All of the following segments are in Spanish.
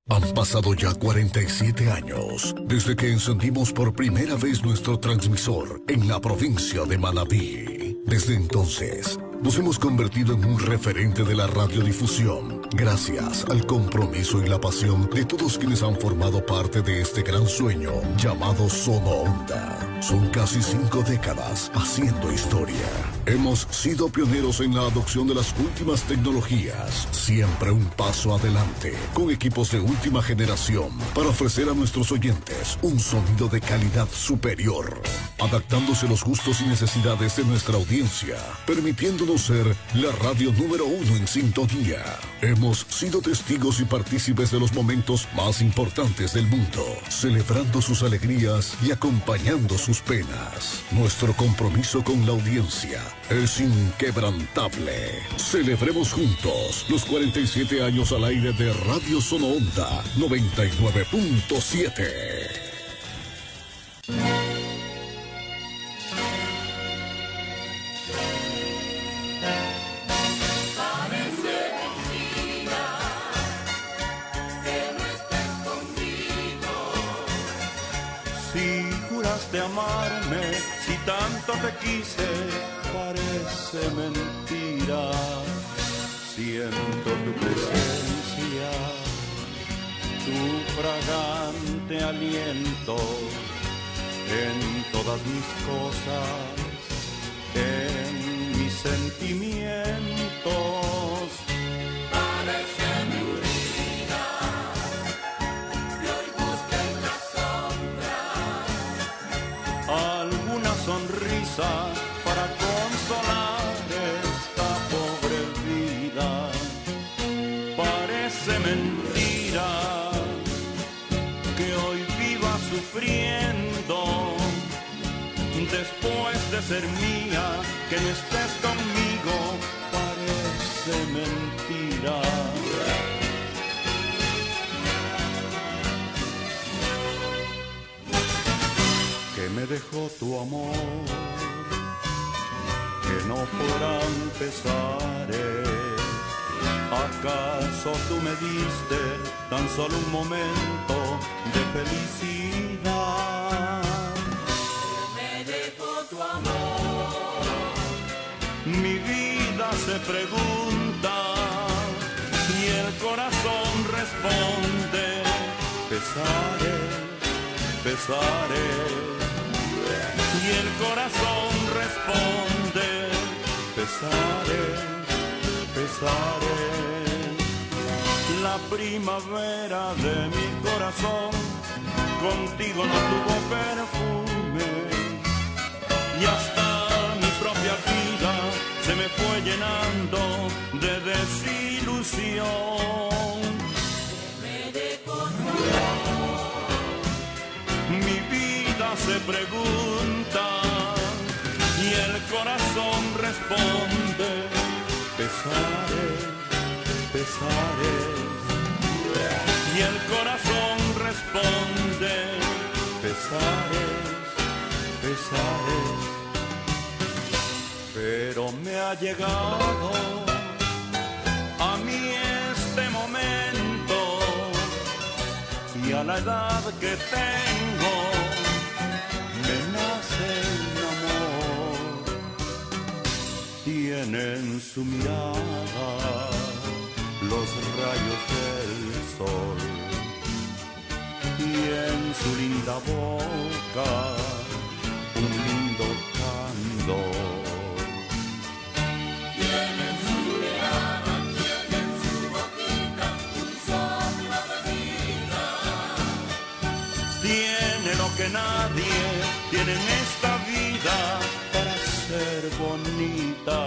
Han pasado ya 47 años desde que encendimos por primera vez nuestro transmisor en la provincia de Manabí. Desde entonces, nos hemos convertido en un referente de la radiodifusión, gracias al compromiso y la pasión de todos quienes han formado parte de este gran sueño llamado Sonoonda. Son casi 5 décadas haciendo historia. Hemos sido pioneros en la adopción de las últimas tecnologías, siempre un paso adelante, con equipos de última generación para ofrecer a nuestros oyentes un sonido de calidad superior, adaptándose a los gustos y necesidades de nuestra audiencia, permitiéndonos ser la radio número 1 en sintonía. Hemos sido testigos y partícipes de los momentos más importantes del mundo, celebrando sus alegrías y acompañando sus penas. Nuestro compromiso con la audiencia es inquebrantable. Celebremos juntos los 47 años al aire de Radio Sonoonda 99.7. De amarme, si tanto te quise, parece mentira. Siento tu presencia, tu fragante aliento en todas mis cosas, en mis sentimientos. Parece mentira. Sonrisa para consolar esta pobre vida. Parece mentira que hoy viva sufriendo después de ser mía, que no estés conmigo. Parece mentira. Me dejó tu amor, que no fueran pesares. ¿Acaso tú me diste tan solo un momento de felicidad? Que me dejó tu amor. Mi vida se pregunta y el corazón responde: pesares, pesares. Y el corazón responde: pesares, pesares. La primavera de mi corazón contigo no tuvo perfume, y hasta mi propia vida se me fue llenando de desilusión. Me dejó tu amor. Mi vida se pregunta y el corazón responde: pesares, pesares. Y el corazón responde: pesares, pesares. Pero me ha llegado a mí este momento, y a la edad que tengo me nace un amor. Tiene en su mirada los rayos del sol, y en su linda boca un lindo candor. Tiene en su mirada, tiene en su boquita un soplo de vida. Tiene lo que nadie tiene en esta vida para ser bonita.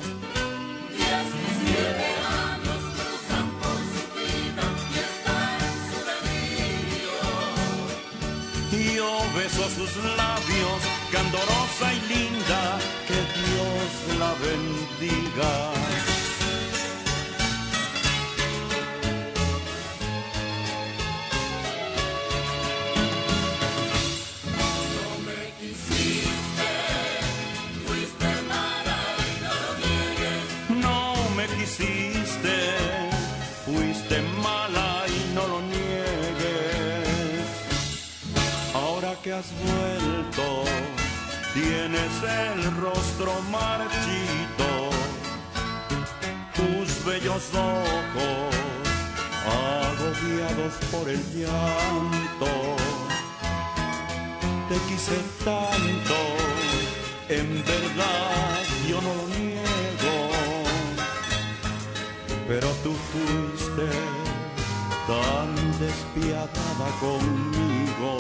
17 años cruzan por su vida y está en su delirio. Y yo beso sus labios, candorosa y linda, que Dios la bendiga. Fuiste mala y no lo niegues. has vuelto, tienes el rostro marchito, tus bellos ojos agobiados por el llanto. Te quise tanto, en verdad yo no lo niego, pero tú fuiste tan despiadada conmigo.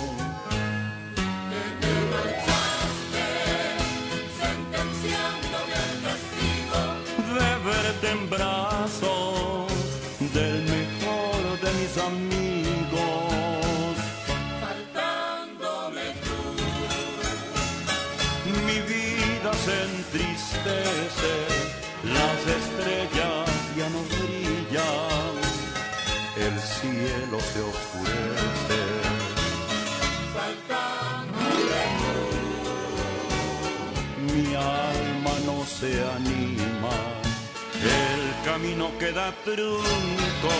Te marchaste, sentenciándome al castigo de verte en brazos del mejor de mis amigos, faltándome tú. mi vida se entristece, las estrellas ya no brillan, el cielo se oscurece, Faltándome tú. mi alma no se anima, el camino queda trunco,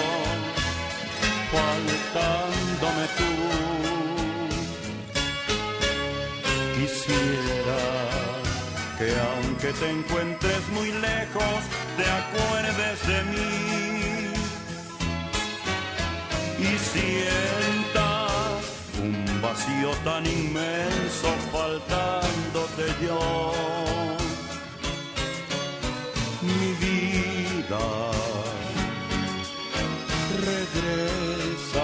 faltándome tú. Quisiera que aunque te encuentres muy lejos, te acuerdes de mí y sientas un vacío tan inmenso faltándote yo. Mi vida, regresa,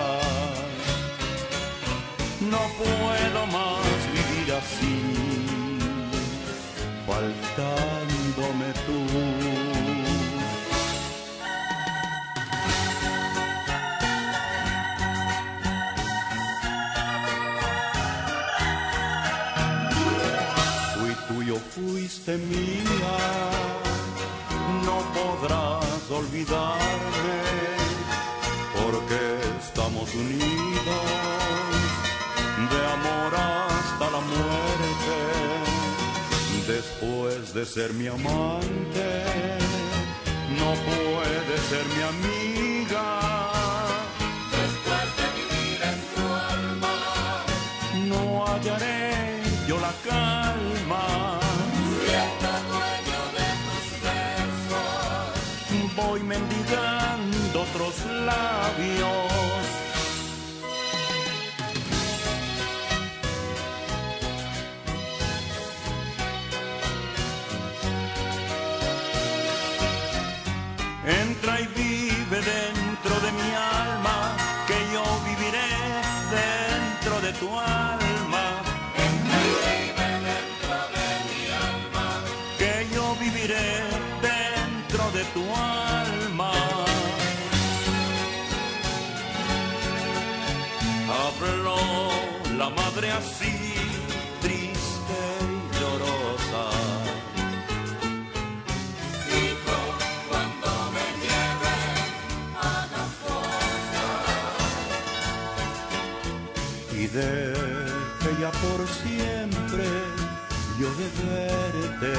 no puedo más vivir así, faltándome tú. Fuiste mía, no podrás olvidarme, porque estamos unidos de amor hasta la muerte. Después de ser mi amante, no puedes ser mi amiga. Después de vivir en tu alma, No hallaré yo la calma. siendo dueño de tus besos, Voy mendigando otros labios. Entra y vive dentro de mi alma, que yo viviré dentro de tu alma. entra y vive dentro de mi alma. Que yo viviré dentro de tu alma. Habló la madre así, triste y llorosa. Hijo, cuando me lleve a la fosa, Y deje ya por siempre yo de verte.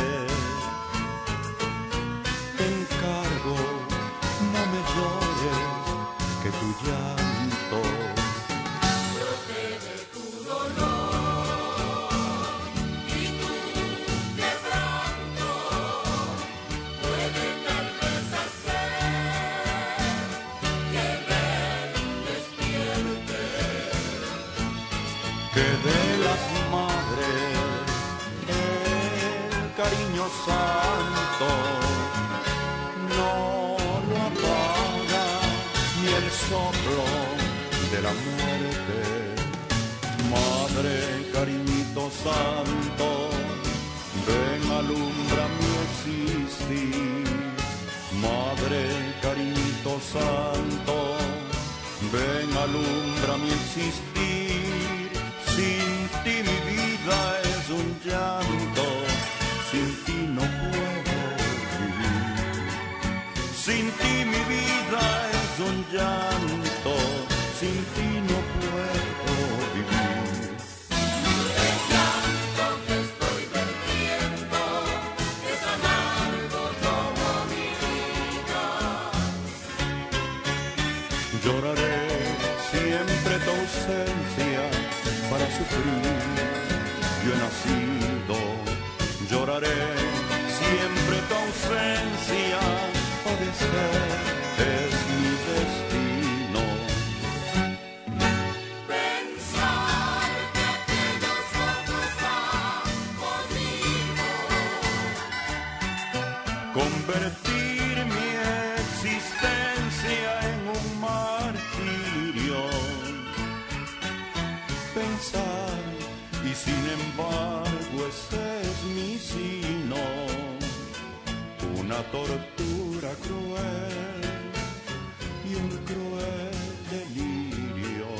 Te encargo, no me llores, que tu llanto protege tu dolor y tu quebranto puede tal vez hacer que ven despierte. que de las madres el cariño santo no lo apaga ni el soplo de la muerte. Madre, cariñito santo, ven, alumbra mi existir. Madre, cariñito santo, ven, alumbra mi existir. Sin ti mi vida es un llanto, sin ti no puedo vivir. Sin ti mi vida es un llanto, sin ti no puedo vivir. El llanto que estoy vertiendo es amargo como mi vida. Lloraré siempre tu ausencia para sufrir, yo he nacido, lloraré siempre tu ausencia, padecer es mi destino. Pensar que aquellos ojos están conmigo. Convertir mi existencia en un martirio. Pensar y sin embargo ese es mi sino, una tortura cruel y un cruel delirio.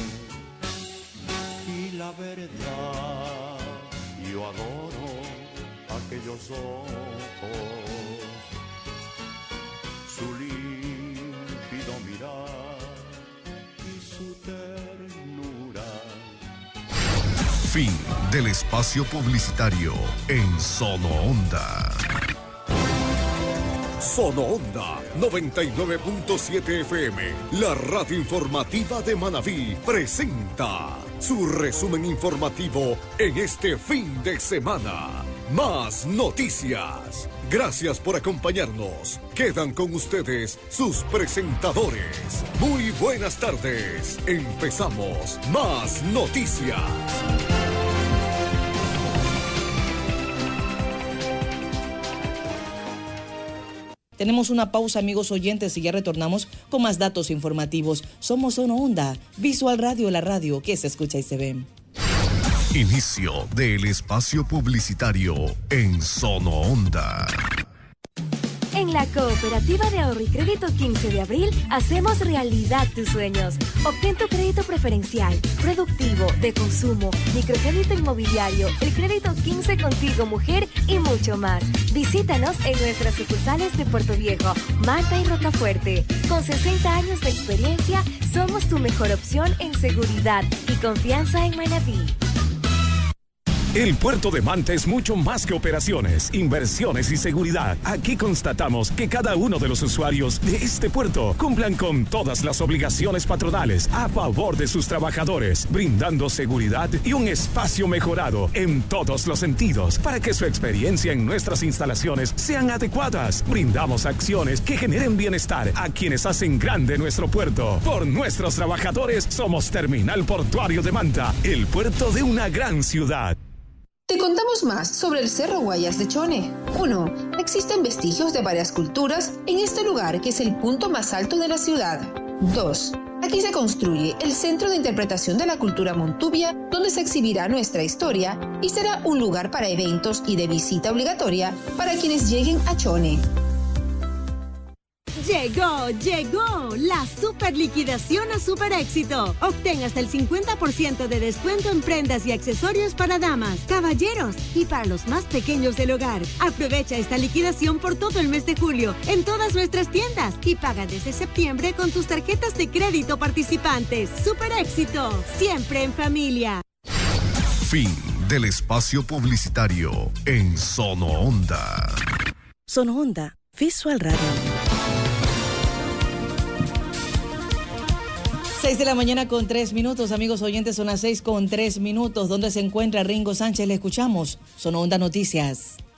Y la verdad, yo adoro aquellos ojos, su límpido mirar y su ternura. Fin del espacio publicitario en Sono Onda. Sono Onda 99.7 FM, la radio informativa de Manabí, presenta su resumen informativo en este fin de semana. Más noticias. Gracias por acompañarnos. Quedan con ustedes sus presentadores. Muy buenas tardes. Empezamos Más Noticias. Tenemos una pausa, amigos oyentes, y ya retornamos con más datos informativos. Somos Sono Onda, Visual Radio, la radio que se escucha y se ve. Inicio del espacio publicitario en Sono Onda. En la Cooperativa de Ahorro y Crédito 15 de abril hacemos realidad tus sueños. Obtén tu crédito preferencial, productivo, de consumo, microcrédito inmobiliario, el crédito 15 Contigo Mujer y mucho más. Visítanos en nuestras sucursales de Puerto Viejo, Manta y Rocafuerte. Con 60 años de experiencia, somos tu mejor opción en seguridad y confianza en Manabí. El puerto de Manta es mucho más que operaciones, inversiones y seguridad. Aquí constatamos que cada uno de los usuarios de este puerto cumplan con todas las obligaciones patronales a favor de sus trabajadores, brindando seguridad y un espacio mejorado en todos los sentidos para que su experiencia en nuestras instalaciones sean adecuadas. Brindamos acciones que generen bienestar a quienes hacen grande nuestro puerto. Por nuestros trabajadores somos Terminal Portuario de Manta, el puerto de una gran ciudad. Te contamos más sobre el Cerro Guayas de Chone. 1. Existen vestigios de varias culturas en este lugar que es el punto más alto de la ciudad. 2. Aquí se construye el Centro de Interpretación de la Cultura Montubia, donde se exhibirá nuestra historia y será un lugar para eventos y de visita obligatoria para quienes lleguen a Chone. Llegó la super liquidación a Super Éxito. Obtén hasta el 50% de descuento en prendas y accesorios para damas, caballeros y para los más pequeños del hogar. Aprovecha esta liquidación por todo el mes de julio en todas nuestras tiendas y paga desde septiembre con tus tarjetas de crédito participantes. Super Éxito, siempre en familia. Fin del espacio publicitario en Sono Onda. Sono Onda, Visual Radio. 6 de la mañana con 3 minutos, amigos oyentes, son las 6 con 3 minutos. ¿Dónde se encuentra Ringo Sánchez? Le escuchamos. Sono Onda Noticias.